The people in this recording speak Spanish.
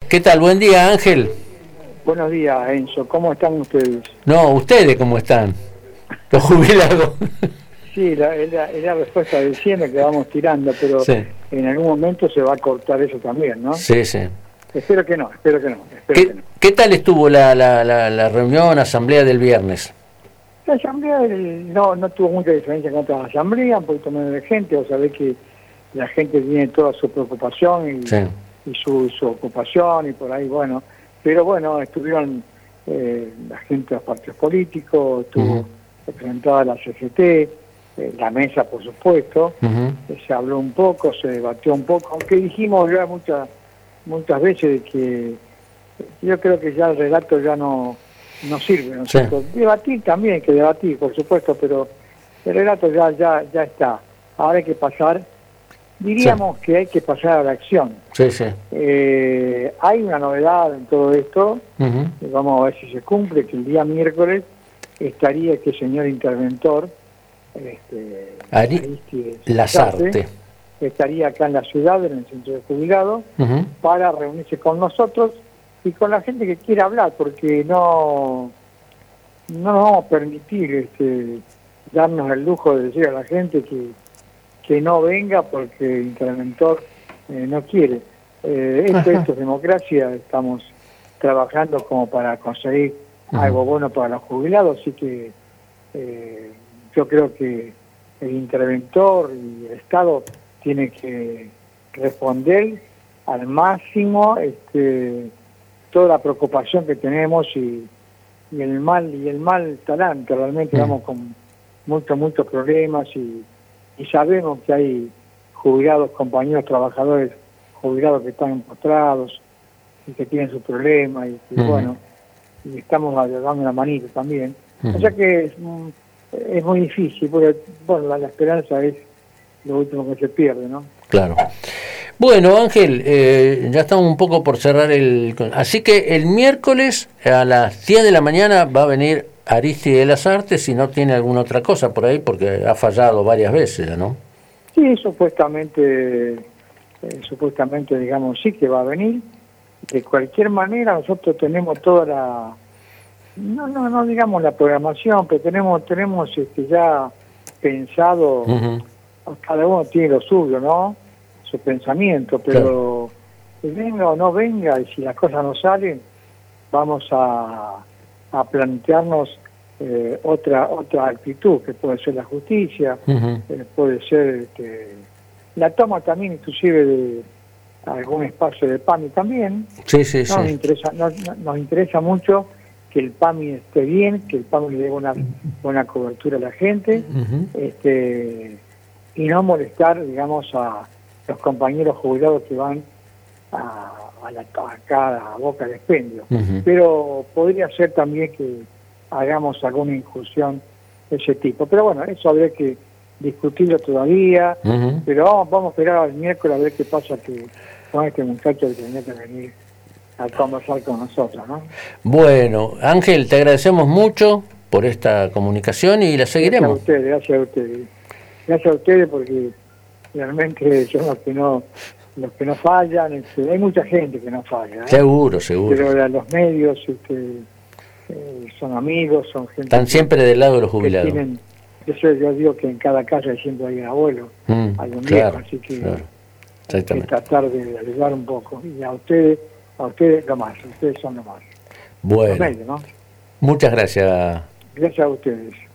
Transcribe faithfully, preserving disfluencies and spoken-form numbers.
¿Qué tal? Buen día, Ángel. Buenos días, Enzo. ¿Cómo están ustedes? No, ¿ustedes cómo están? Los jubilados. Sí, la, es, la, es la respuesta de siempre que vamos tirando, pero sí. En algún momento se va a cortar eso también, ¿no? Sí, sí. Espero que no, espero que no. Espero ¿Qué, que no. ¿Qué tal estuvo la, la, la, la reunión, asamblea del viernes? La asamblea el, no, no tuvo mucha diferencia con otras asambleas, un poquito menos de gente, o sabés que la gente tiene toda su preocupación y, sí. y su, su ocupación y por ahí, bueno, pero bueno, estuvieron eh, la gente de los partidos políticos, estuvo uh-huh. representada la C G T, eh, la mesa por supuesto, uh-huh. eh, se habló un poco, se debatió un poco, aunque dijimos ya muchas muchas veces de que yo creo que ya el relato ya no, no sirve, ¿no es cierto? Sí. Debatir también hay que debatir, por supuesto, pero el relato ya, ya, ya está. Ahora hay que pasar, diríamos sí. que hay que pasar a la acción. Sí, sí. Eh, hay una novedad en todo esto, uh-huh. vamos a ver si se cumple, que el día miércoles estaría este señor interventor, este, Ari Lazarte, estaría acá en la ciudad, en el centro de jubilados, uh-huh. para reunirse con nosotros y con la gente que quiera hablar, porque no, no nos vamos a permitir este, darnos el lujo de decir a la gente que, que no venga porque el interventor eh, no quiere. Eh, esto, esto es democracia, estamos trabajando como para conseguir uh-huh. algo bueno para los jubilados, así que eh, yo creo que el interventor y el Estado tiene que responder al máximo este, toda la preocupación que tenemos y, y el mal y el mal talante. Realmente mm. vamos con muchos, muchos problemas y, y sabemos que hay jubilados, compañeros trabajadores jubilados que están empostrados y que tienen sus problemas y que, mm. bueno, y estamos dando una manita también. Mm. O sea que es, es muy difícil, porque bueno, la, la esperanza es lo último que se pierde, ¿no? Claro. Bueno, Ángel, eh, ya estamos un poco por cerrar el... Así que el miércoles a las diez de la mañana va a venir Aristide Lazarte, si no tiene alguna otra cosa por ahí, porque ha fallado varias veces, ¿no? Sí, supuestamente, eh, supuestamente, digamos, sí que va a venir. De cualquier manera, nosotros tenemos toda la... No, no, no digamos la programación, pero tenemos, tenemos este, ya pensado... Uh-huh. Cada uno tiene lo suyo, ¿no? Su pensamiento, pero claro. venga o no venga, y si las cosas no salen, vamos a, a plantearnos eh, otra otra actitud, que puede ser la justicia, uh-huh. eh, puede ser este, la toma también inclusive de algún espacio de PAMI también. Sí, sí, no, sí. Nos interesa, no, no, nos interesa mucho que el PAMI esté bien, que el PAMI le dé una buena cobertura a la gente, uh-huh. este y no molestar, digamos, a los compañeros jubilados que van a, a, la, a cada boca de expendio. Uh-huh. Pero podría ser también que hagamos alguna incursión de ese tipo. Pero bueno, eso habría que discutirlo todavía, uh-huh. pero vamos, vamos a esperar al miércoles a ver qué pasa que, con este muchacho que tenía que venir a conversar con nosotros, ¿no? Bueno, Ángel, te agradecemos mucho por esta comunicación y la seguiremos. Gracias a ustedes, gracias a ustedes. Gracias a ustedes porque realmente son los que no los que no fallan. Este, hay mucha gente que no falla, ¿eh? Seguro, seguro. Pero los medios este, eh, son amigos, son gente... Están que, siempre del lado de los jubilados. Tienen, eso yo digo que en cada casa siempre hay un abuelo, mm, hay un claro, viejo, así que claro. hay que tratar de ayudar un poco. Y a ustedes, a ustedes lo más, ustedes son lo más. Bueno, los medios, ¿no? Muchas gracias. Gracias a ustedes.